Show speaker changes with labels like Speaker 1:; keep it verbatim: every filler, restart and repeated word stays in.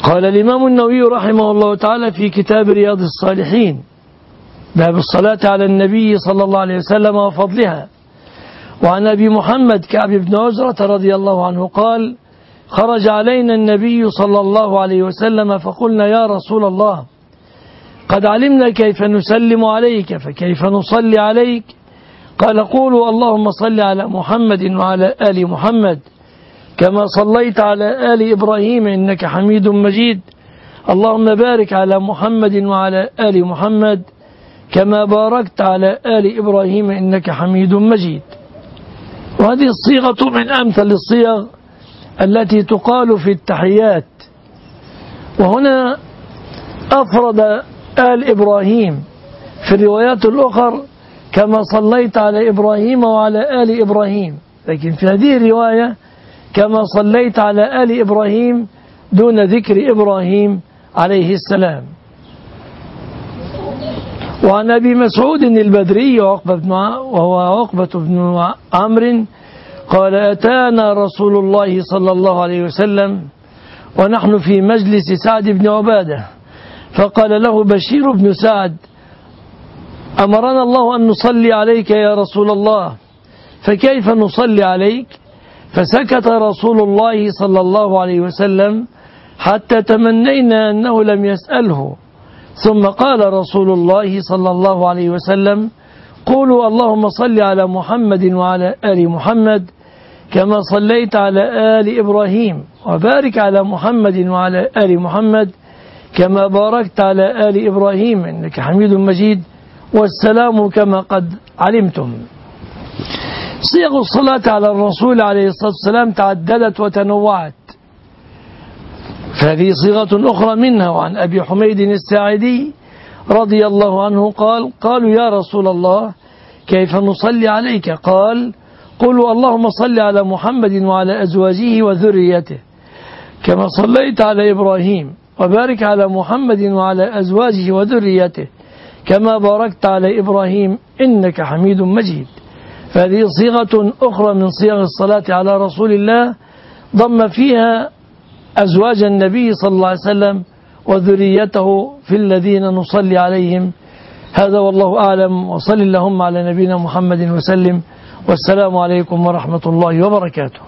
Speaker 1: قال الإمام النووي رحمه الله تعالى في كتاب رياض الصالحين باب الصلاة على النبي صلى الله عليه وسلم وفضلها. وعن أبي محمد كعب بن عجرة رضي الله عنه قال: خرج علينا النبي صلى الله عليه وسلم فقلنا: يا رسول الله، قد علمنا كيف نسلم عليك فكيف نصلي عليك؟ قال: قولوا اللهم صل على محمد وعلى آل محمد كما صليت على آل إبراهيم إنك حميد مجيد، اللهم بارك على محمد وعلى آل محمد كما باركت على آل إبراهيم إنك حميد مجيد. وهذه الصيغة من أمثل الصيغ التي تقال في التحيات. وهنا أفرد آل إبراهيم في الروايات الأخرى كما صليت على إبراهيم وعلى آل إبراهيم، لكن في هذه الرواية كما صليت على آل إبراهيم دون ذكر إبراهيم عليه السلام. وعن أبي مسعود البدري وهو عقبة بن عمرو قال: أتانا رسول الله صلى الله عليه وسلم ونحن في مجلس سعد بن عبادة، فقال له بشير بن سعد: أمرنا الله أن نصلي عليك يا رسول الله، فكيف نصلي عليك؟ فسكت رسول الله صلى الله عليه وسلم حتى تمنينا أنه لم يسأله، ثم قال رسول الله صلى الله عليه وسلم: قولوا اللهم صل على محمد وعلى آل محمد كما صليت على آل إبراهيم، وبارك على محمد وعلى آل محمد كما باركت على آل إبراهيم إنك حميد مجيد، والسلام كما قد علمتم. صيغ الصلاة على الرسول عليه الصلاة والسلام تعددت وتنوعت، فهذه صيغة أخرى منها. وعن أبي حميد الساعدي رضي الله عنه قال: قالوا يا رسول الله كيف نصلي عليك؟ قال: قولوا اللهم صل على محمد وعلى أزواجه وذريته كما صليت على إبراهيم، وبارك على محمد وعلى أزواجه وذريته كما باركت على إبراهيم إنك حميد مجيد. فهذه صيغة أخرى من صيغ الصلاة على رسول الله ضم فيها أزواج النبي صلى الله عليه وسلم وذريته في الذين نصلي عليهم. هذا والله أعلم، وصل اللهم على نبينا محمد وسلم، والسلام عليكم ورحمة الله وبركاته.